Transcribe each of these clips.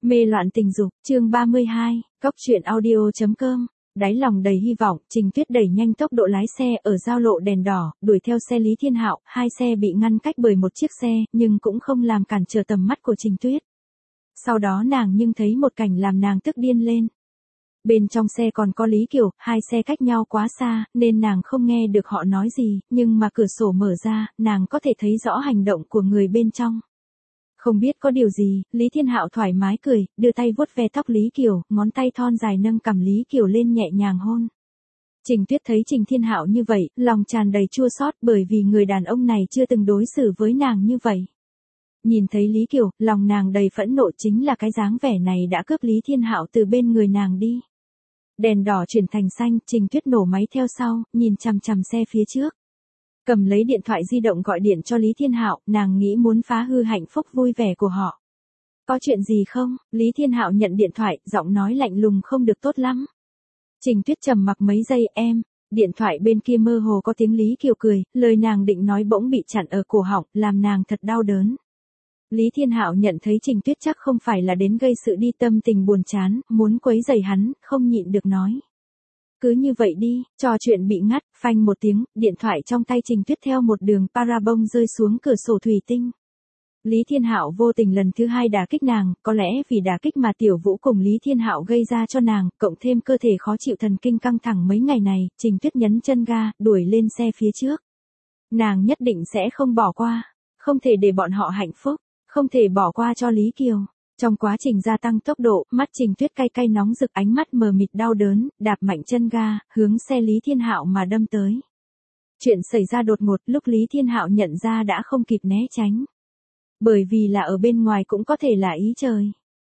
Mê loạn tình dục, chương 32, Cóc truyện audio.com. Đáy lòng đầy hy vọng, Trình Tuyết đẩy nhanh tốc độ lái xe ở giao lộ đèn đỏ, đuổi theo xe Lý Thiên Hạo, hai xe bị ngăn cách bởi một chiếc xe, nhưng cũng không làm cản trở tầm mắt của Trình Tuyết. Sau đó nàng nhưng thấy một cảnh làm nàng tức điên lên. Bên trong xe còn có Lý Kiều, hai xe cách nhau quá xa, nên nàng không nghe được họ nói gì, nhưng mà cửa sổ mở ra, nàng có thể thấy rõ hành động của người bên trong. Không biết có điều gì, Lý Thiên Hạo thoải mái cười, đưa tay vuốt ve tóc Lý Kiều, ngón tay thon dài nâng cằm Lý Kiều lên nhẹ nhàng hôn. Trình Tuyết thấy Trình Thiên Hạo như vậy, lòng tràn đầy chua xót bởi vì người đàn ông này chưa từng đối xử với nàng như vậy. Nhìn thấy Lý Kiều, lòng nàng đầy phẫn nộ, chính là cái dáng vẻ này đã cướp Lý Thiên Hạo từ bên người nàng đi. Đèn đỏ chuyển thành xanh, Trình Tuyết nổ máy theo sau, nhìn chằm chằm xe phía trước. Cầm lấy điện thoại di động gọi điện cho Lý Thiên Hạo, nàng nghĩ muốn phá hư hạnh phúc vui vẻ của họ. Có chuyện gì không? Lý Thiên Hạo nhận điện thoại, giọng nói lạnh lùng không được tốt lắm. Trình Tuyết trầm mặc mấy giây, em. Điện thoại bên kia mơ hồ có tiếng Lý Kiều cười, lời nàng định nói bỗng bị chặn ở cổ họng, làm nàng thật đau đớn. Lý Thiên Hạo nhận thấy Trình Tuyết chắc không phải là đến gây sự đi, tâm tình buồn chán, muốn quấy rầy hắn, không nhịn được nói. Cứ như vậy đi, trò chuyện bị ngắt, phanh một tiếng, điện thoại trong tay Trình Tuyết theo một đường parabông rơi xuống cửa sổ thủy tinh. Lý Thiên Hạo vô tình lần thứ hai đả kích nàng, có lẽ vì đả kích mà Tiểu Vũ cùng Lý Thiên Hạo gây ra cho nàng, cộng thêm cơ thể khó chịu thần kinh căng thẳng mấy ngày này, Trình Tuyết nhấn chân ga, đuổi lên xe phía trước. Nàng nhất định sẽ không bỏ qua, không thể để bọn họ hạnh phúc, không thể bỏ qua cho Lý Kiều. Trong quá trình gia tăng tốc độ, mắt Trình Tuyết cay cay nóng rực, ánh mắt mờ mịt đau đớn, đạp mạnh chân ga, hướng xe Lý Thiên Hạo mà đâm tới. Chuyện xảy ra đột ngột, lúc Lý Thiên Hạo nhận ra đã không kịp né tránh. Bởi vì là ở bên ngoài cũng có thể là ý trời.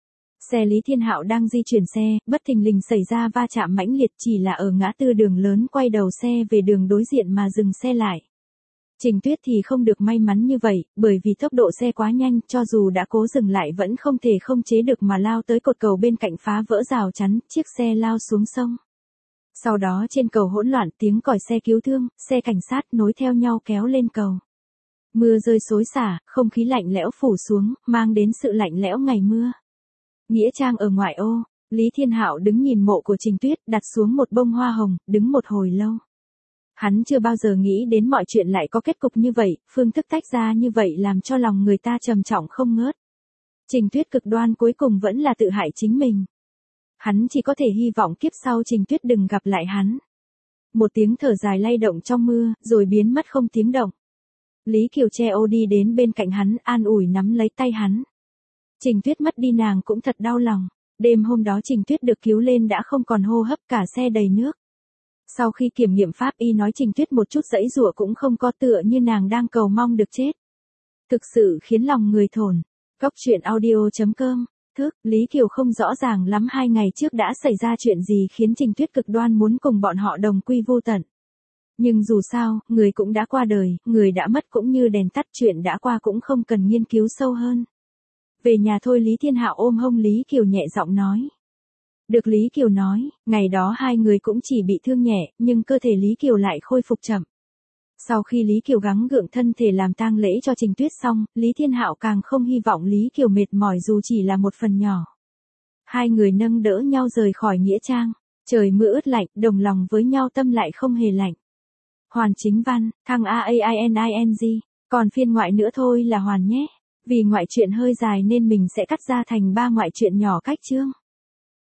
Xe Lý Thiên Hạo đang di chuyển xe, bất thình lình xảy ra va chạm mãnh liệt, chỉ là ở ngã tư đường lớn quay đầu xe về đường đối diện mà dừng xe lại. Trình Tuyết thì không được may mắn như vậy, bởi vì tốc độ xe quá nhanh, cho dù đã cố dừng lại vẫn không thể không chế được mà lao tới cột cầu bên cạnh, phá vỡ rào chắn, chiếc xe lao xuống sông. Sau đó trên cầu hỗn loạn, tiếng còi xe cứu thương, xe cảnh sát nối theo nhau kéo lên cầu. Mưa rơi xối xả, không khí lạnh lẽo phủ xuống, mang đến sự lạnh lẽo ngày mưa. Nghĩa trang ở ngoại ô, Lý Thiên Hạo đứng nhìn mộ của Trình Tuyết, đặt xuống một bông hoa hồng, đứng một hồi lâu. Hắn chưa bao giờ nghĩ đến mọi chuyện lại có kết cục như vậy, phương thức tách ra như vậy làm cho lòng người ta trầm trọng không ngớt. Trình Tuyết cực đoan cuối cùng vẫn là tự hại chính mình. Hắn chỉ có thể hy vọng kiếp sau Trình Tuyết đừng gặp lại hắn. Một tiếng thở dài lay động trong mưa, rồi biến mất không tiếng động. Lý Kiều che ô đi đến bên cạnh hắn, an ủi nắm lấy tay hắn. Trình Tuyết mất đi nàng cũng thật đau lòng. Đêm hôm đó Trình Tuyết được cứu lên đã không còn hô hấp, cả xe đầy nước. Sau khi kiểm nghiệm pháp y nói Trình Tuyết một chút giãy giụa cũng không có, tựa như nàng đang cầu mong được chết. Thực sự khiến lòng người thổn. Cóc truyện audio.com. Lý Kiều không rõ ràng lắm hai ngày trước đã xảy ra chuyện gì khiến Trình Tuyết cực đoan muốn cùng bọn họ đồng quy vô tận. Nhưng dù sao, người cũng đã qua đời, người đã mất cũng như đèn tắt, chuyện đã qua cũng không cần nghiên cứu sâu hơn. Về nhà thôi, Lý Thiên Hạo ôm hông Lý Kiều nhẹ giọng nói. Được, Lý Kiều nói, ngày đó hai người cũng chỉ bị thương nhẹ, nhưng cơ thể Lý Kiều lại khôi phục chậm. Sau khi Lý Kiều gắng gượng thân thể làm tang lễ cho Trình Tuyết xong, Lý Thiên Hạo càng không hy vọng Lý Kiều mệt mỏi dù chỉ là một phần nhỏ. Hai người nâng đỡ nhau rời khỏi nghĩa trang, trời mưa ướt lạnh, đồng lòng với nhau tâm lại không hề lạnh. Hoàn chính văn, thăng AAINING, còn phiên ngoại nữa thôi là Hoàn nhé. Vì ngoại truyện hơi dài nên mình sẽ cắt ra thành 3 ngoại truyện nhỏ cách chương.